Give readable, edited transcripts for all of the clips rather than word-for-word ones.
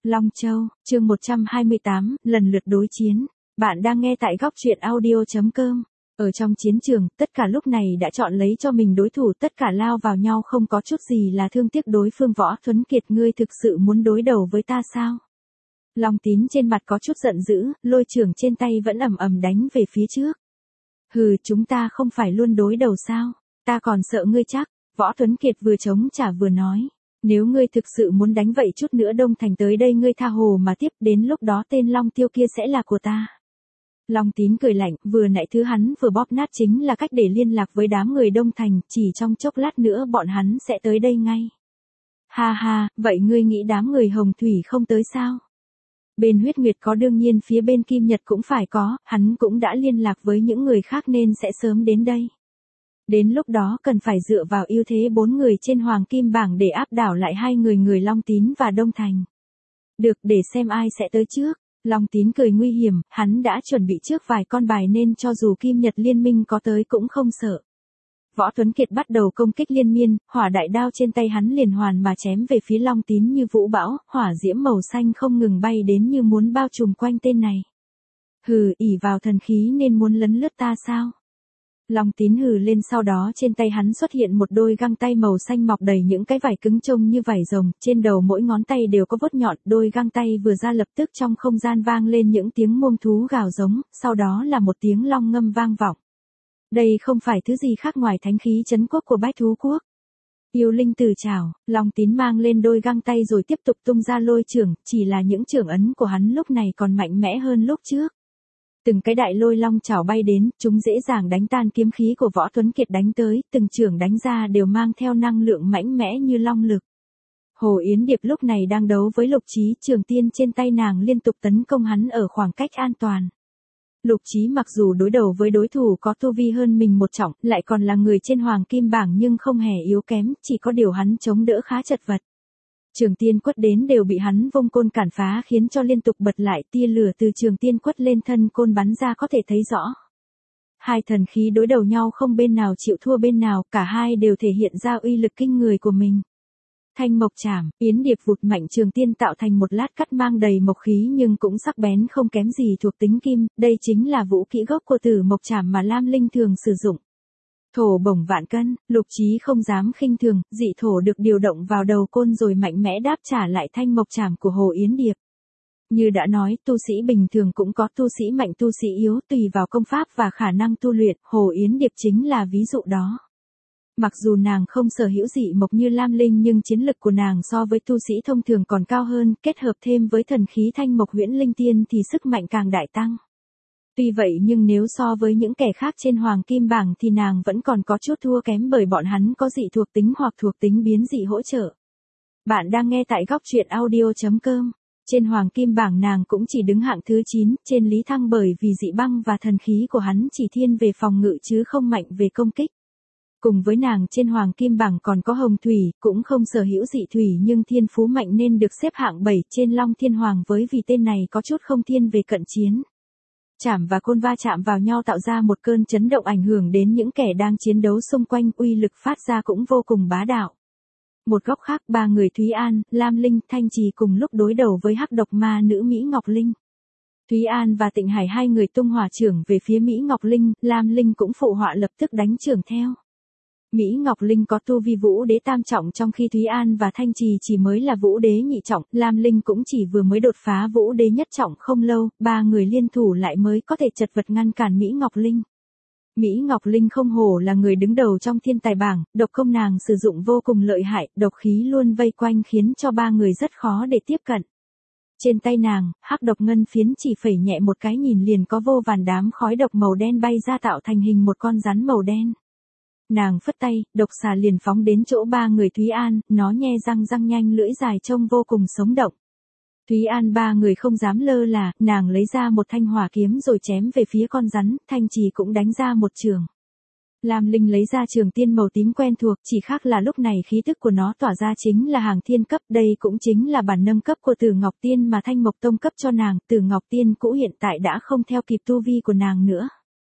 Long Châu, chương 128, lần lượt đối chiến. Bạn đang nghe tại góc truyện audio.com. Ở trong chiến trường, tất cả lúc này đã chọn lấy cho mình đối thủ, tất cả lao vào nhau không có chút gì là thương tiếc đối phương. Võ Tuấn Kiệt, ngươi thực sự muốn đối đầu với ta sao? Long Tín trên mặt có chút giận dữ, lôi chưởng trên tay vẫn ầm ầm đánh về phía trước. Hừ, chúng ta không phải luôn đối đầu sao? Ta còn sợ ngươi chắc. Võ Tuấn Kiệt vừa chống trả vừa nói. Nếu ngươi thực sự muốn đánh vậy chút nữa Đông Thành tới đây ngươi tha hồ mà tiếp, đến lúc đó tên Long Tiêu kia sẽ là của ta. Long Tín cười lạnh, vừa nãy thứ hắn vừa bóp nát chính là cách để liên lạc với đám người Đông Thành, chỉ trong chốc lát nữa bọn hắn sẽ tới đây ngay. Ha ha, vậy ngươi nghĩ đám người Hồng Thủy không tới sao? Bên Huyết Nguyệt có, đương nhiên phía bên Kim Nhật cũng phải có, hắn cũng đã liên lạc với những người khác nên sẽ sớm đến đây. Đến lúc đó cần phải dựa vào ưu thế 4 người trên Hoàng Kim bảng để áp đảo lại hai người Long Tín và Đông Thành. Được, để xem ai sẽ tới trước. Long Tín cười nguy hiểm, hắn đã chuẩn bị trước vài con bài nên cho dù Kim Nhật liên minh có tới cũng không sợ. Võ Tuấn Kiệt bắt đầu công kích liên miên, hỏa đại đao trên tay hắn liền hoàn mà chém về phía Long Tín như vũ bão, hỏa diễm màu xanh không ngừng bay đến như muốn bao trùm quanh tên này. Hừ, ỷ vào thần khí nên muốn lấn lướt ta sao? Long Tín hừ lên, sau đó trên tay hắn xuất hiện một đôi găng tay màu xanh mọc đầy những cái vảy cứng trông như vảy rồng, trên đầu mỗi ngón tay đều có vuốt nhọn, đôi găng tay vừa ra lập tức trong không gian vang lên những tiếng muông thú gào giống, sau đó là một tiếng long ngâm vang vọng. Đây không phải thứ gì khác ngoài thánh khí trấn quốc của Bách Thú Quốc. Yêu linh từ trảo, Long Tín mang lên đôi găng tay rồi tiếp tục tung ra lôi chưởng, chỉ là những chưởng ấn của hắn lúc này còn mạnh mẽ hơn lúc trước. Từng cái đại lôi long chảo bay đến, chúng dễ dàng đánh tan kiếm khí của Võ Tuấn Kiệt đánh tới, từng chưởng đánh ra đều mang theo năng lượng mạnh mẽ như long lực. Hồ Yến Điệp lúc này đang đấu với Lục Chí, trường tiên trên tay nàng liên tục tấn công hắn ở khoảng cách an toàn. Lục Chí mặc dù đối đầu với đối thủ có tu vi hơn mình một trọng, lại còn là người trên Hoàng Kim bảng nhưng không hề yếu kém, chỉ có điều hắn chống đỡ khá chật vật. Trường tiên quất đến đều bị hắn vung côn cản phá khiến cho liên tục bật lại, tia lửa từ trường tiên quất lên thân côn bắn ra có thể thấy rõ. Hai thần khí đối đầu nhau không bên nào chịu thua bên nào, cả hai đều thể hiện ra uy lực kinh người của mình. Thanh mộc chảm, Yến Điệp vụt mạnh trường tiên tạo thành một lát cắt mang đầy mộc khí nhưng cũng sắc bén không kém gì thuộc tính kim, đây chính là vũ kỹ gốc của Tử Mộc Chảm mà Lam Linh thường sử dụng. Thổ bổng vạn cân, Lục Chí không dám khinh thường, dị thổ được điều động vào đầu côn rồi mạnh mẽ đáp trả lại thanh mộc chảm của Hồ Yến Điệp. Như đã nói, tu sĩ bình thường cũng có tu sĩ mạnh tu sĩ yếu, tùy vào công pháp và khả năng tu luyện, Hồ Yến Điệp chính là ví dụ đó. Mặc dù nàng không sở hữu dị mộc như Lam Linh nhưng chiến lực của nàng so với tu sĩ thông thường còn cao hơn, kết hợp thêm với thần khí thanh mộc huyễn linh tiên thì sức mạnh càng đại tăng. Tuy vậy nhưng nếu so với những kẻ khác trên Hoàng Kim bảng thì nàng vẫn còn có chút thua kém bởi bọn hắn có dị thuộc tính hoặc thuộc tính biến dị hỗ trợ. Bạn đang nghe tại góc truyện audio.com. Trên Hoàng Kim bảng nàng cũng chỉ đứng hạng thứ 9 trên Lý Thăng bởi vì dị băng và thần khí của hắn chỉ thiên về phòng ngự chứ không mạnh về công kích. Cùng với nàng trên Hoàng Kim bảng còn có Hồng Thủy, cũng không sở hữu dị thủy nhưng thiên phú mạnh nên được xếp hạng 7 trên Long Thiên Hoàng với vì tên này có chút không thiên về cận chiến. Chảm và côn va chạm vào nhau tạo ra một cơn chấn động ảnh hưởng đến những kẻ đang chiến đấu xung quanh, uy lực phát ra cũng vô cùng bá đạo. Một góc khác, ba người Thúy An, Lam Linh, Thanh Trì cùng lúc đối đầu với hắc độc ma nữ Mỹ Ngọc Linh. Thúy An và Tịnh Hải hai người tung hỏa chưởng về phía Mỹ Ngọc Linh, Lam Linh cũng phụ họa lập tức đánh chưởng theo. Mỹ Ngọc Linh có tu vi vũ đế tam trọng trong khi Thúy An và Thanh Trì chỉ mới là vũ đế nhị trọng, Lam Linh cũng chỉ vừa mới đột phá vũ đế nhất trọng không lâu, ba người liên thủ lại mới có thể chật vật ngăn cản Mỹ Ngọc Linh. Mỹ Ngọc Linh không hổ là người đứng đầu trong thiên tài bảng, độc công nàng sử dụng vô cùng lợi hại, độc khí luôn vây quanh khiến cho ba người rất khó để tiếp cận. Trên tay nàng, hắc độc ngân phiến chỉ phẩy nhẹ một cái nhìn liền có vô vàn đám khói độc màu đen bay ra tạo thành hình một con rắn màu đen. Nàng phất tay, độc xà liền phóng đến chỗ ba người Thúy An, nó nhe răng nhanh lưỡi dài trông vô cùng sống động. Thúy An ba người không dám lơ là, nàng lấy ra một thanh hỏa kiếm rồi chém về phía con rắn, Thanh Trì cũng đánh ra một trường. Lam Linh lấy ra trường tiên màu tím quen thuộc, chỉ khác là lúc này khí tức của nó tỏa ra chính là hàng thiên cấp, đây cũng chính là bản nâng cấp của Tử Ngọc Tiên mà Thanh Mộc Tông cấp cho nàng, Tử Ngọc Tiên cũ hiện tại đã không theo kịp tu vi của nàng nữa.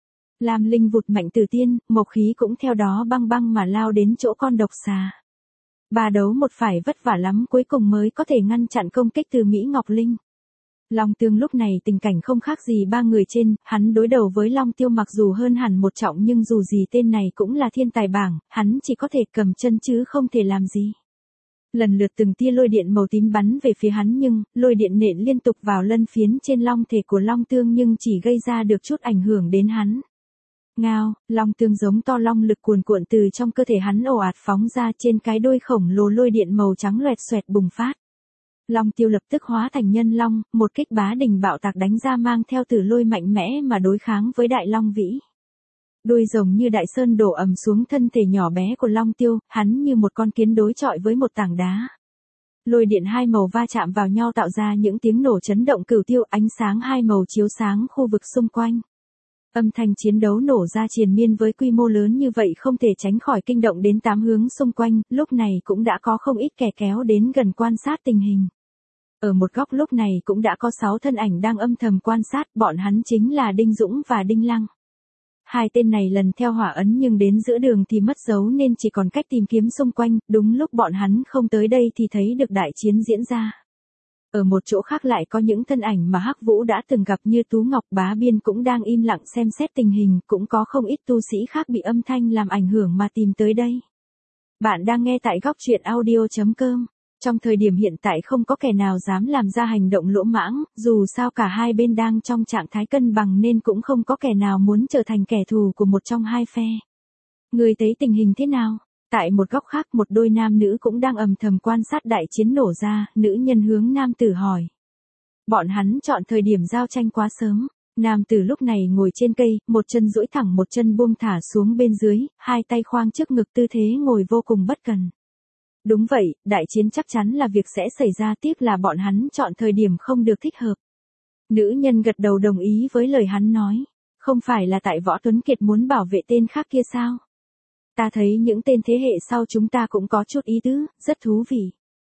Lam Linh vụt mạnh Tử Tiên, mộc khí cũng theo đó băng mà lao đến chỗ con độc xà. Ba đấu một phải vất vả lắm cuối cùng mới có thể ngăn chặn công kích từ Mỹ Ngọc Linh. Long Tương lúc này tình cảnh không khác gì ba người trên, hắn đối đầu với Long Tiêu mặc dù hơn hẳn một trọng nhưng dù gì tên này cũng là thiên tài bảng, hắn chỉ có thể cầm chân chứ không thể làm gì. Lần lượt từng tia lôi điện màu tím bắn về phía hắn nhưng, lôi điện nện liên tục vào lân phiến trên long thể của Long Tương nhưng chỉ gây ra được chút ảnh hưởng đến hắn. Ngao, Long Tương giống to long lực cuồn cuộn từ trong cơ thể hắn ồ ạt phóng ra trên cái đuôi khổng lồ lôi điện màu trắng loẹt xoẹt bùng phát. Long Tiêu lập tức hóa thành nhân long, một kích bá đỉnh bạo tạc đánh ra mang theo tử lôi mạnh mẽ mà đối kháng với đại long vĩ. Đuôi rồng như đại sơn đổ ầm xuống thân thể nhỏ bé của Long Tiêu, hắn như một con kiến đối chọi với một tảng đá. Lôi điện hai màu va chạm vào nhau tạo ra những tiếng nổ chấn động cửu tiêu, ánh sáng hai màu chiếu sáng khu vực xung quanh. Âm thanh chiến đấu nổ ra triền miên với quy mô lớn như vậy không thể tránh khỏi kinh động đến tám hướng xung quanh, lúc này cũng đã có không ít kẻ kéo đến gần quan sát tình hình. Ở một góc lúc này cũng đã có 6 thân ảnh đang âm thầm quan sát, bọn hắn chính là Đinh Dũng và Đinh Lăng. Hai tên này lần theo hỏa ấn nhưng đến giữa đường thì mất dấu nên chỉ còn cách tìm kiếm xung quanh, đúng lúc bọn hắn không tới đây thì thấy được đại chiến diễn ra. Ở một chỗ khác lại có những thân ảnh mà Hắc Vũ đã từng gặp như Tú Ngọc Bá Biên cũng đang im lặng xem xét tình hình, cũng có không ít tu sĩ khác bị âm thanh làm ảnh hưởng mà tìm tới đây. Bạn đang nghe tại góc truyện audio.com. Trong thời điểm hiện tại không có kẻ nào dám làm ra hành động lỗ mãng, dù sao cả hai bên đang trong trạng thái cân bằng nên cũng không có kẻ nào muốn trở thành kẻ thù của một trong hai phe. Người thấy tình hình thế nào? Tại một góc khác một đôi nam nữ cũng đang âm thầm quan sát đại chiến nổ ra, nữ nhân hướng nam tử hỏi. Bọn hắn chọn thời điểm giao tranh quá sớm. Nam tử lúc này ngồi trên cây, một chân duỗi thẳng một chân buông thả xuống bên dưới, hai tay khoang trước ngực tư thế ngồi vô cùng bất cần. Đúng vậy, đại chiến chắc chắn là việc sẽ xảy ra, tiếc là bọn hắn chọn thời điểm không được thích hợp. Nữ nhân gật đầu đồng ý với lời hắn nói. Không phải là tại Võ Tuấn Kiệt muốn bảo vệ tên khác kia sao? Ta thấy những tên thế hệ sau chúng ta cũng có chút ý tứ, rất thú vị.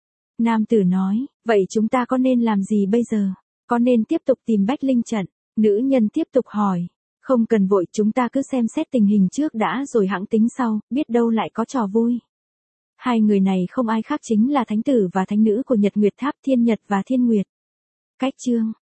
Nam tử nói, vậy chúng ta có nên làm gì bây giờ? Có nên tiếp tục tìm Bách Linh trận? Nữ nhân tiếp tục hỏi. Không cần vội, chúng ta cứ xem xét tình hình trước đã rồi hẵng tính sau, biết đâu lại có trò vui. Hai người này không ai khác chính là thánh tử và thánh nữ của Nhật Nguyệt Tháp, Thiên Nhật và Thiên Nguyệt. Cách chương